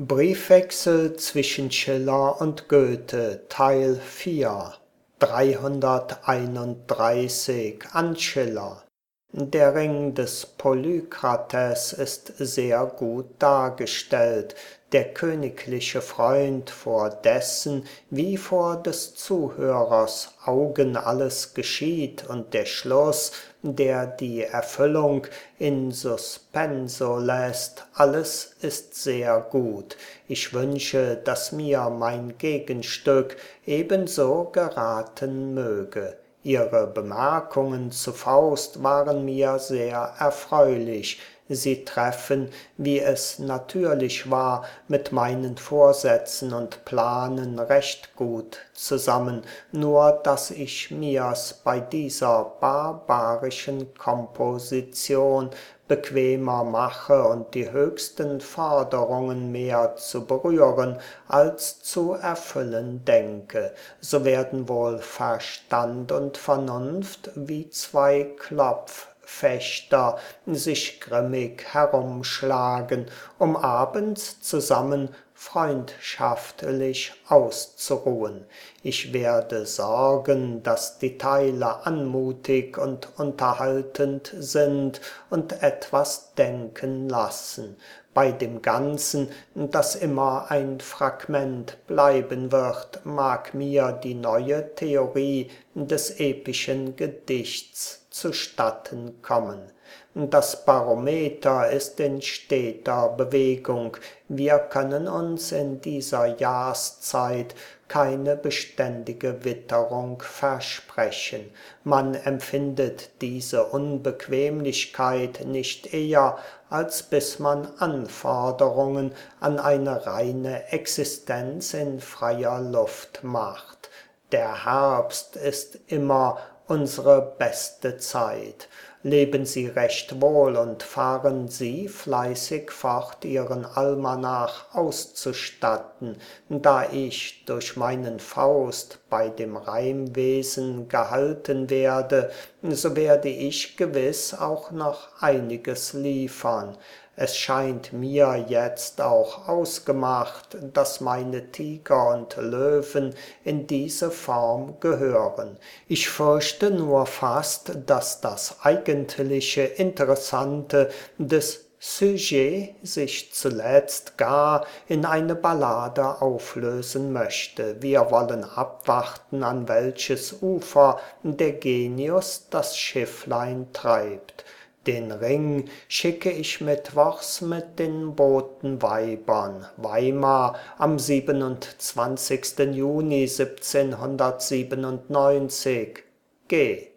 Briefwechsel zwischen Schiller und Goethe, Teil 4, 331 an Schiller. Der Ring des Polykrates ist sehr gut dargestellt, der königliche Freund, vor dessen wie vor des Zuhörers Augen alles geschieht, und der Schluss, der die Erfüllung in suspenso lässt, alles ist sehr gut. Ich wünsche, dass mir mein Gegenstück ebenso geraten möge. Ihre Bemerkungen zu Faust waren mir sehr erfreulich. Sie treffen, wie es natürlich war, mit meinen Vorsätzen und Planen recht gut zusammen, nur dass ich mir's bei dieser barbarischen Komposition bequemer mache und die höchsten Forderungen mehr zu berühren als zu erfüllen denke. So werden wohl Verstand und Vernunft wie zwei Klopffechter sich grimmig herumschlagen, um abends zusammen freundschaftlich auszuruhen. Ich werde sorgen, dass die Teile anmutig und unterhaltend sind und etwas denken lassen. Bei dem Ganzen, das immer ein Fragment bleiben wird, mag mir die neue Theorie des epischen Gedichts zustatten kommen. Das Barometer ist in steter Bewegung. Wir können uns in dieser Jahrszeit keine beständige Witterung versprechen. Man empfindet diese Unbequemlichkeit nicht eher, als bis man Anforderungen an eine reine Existenz in freier Luft macht. Der Herbst ist immer unsere beste Zeit. Leben Sie recht wohl und fahren Sie fleißig fort, Ihren Almanach auszustatten. Da ich durch meinen Faust bei dem Reimwesen gehalten werde, so werde ich gewiss auch noch einiges liefern. Es scheint mir jetzt auch ausgemacht, dass meine Tiger und Löwen in diese Form gehören. Ich fürchte nur fast, dass das eigentliche Interessante des Sujet sich zuletzt gar in eine Ballade auflösen möchte. Wir wollen abwarten, an welches Ufer der Genius das Schifflein treibt. Den Ring schicke ich mittwochs mit den Botenweibern. Weimar am 27. Juni 1797. Geh!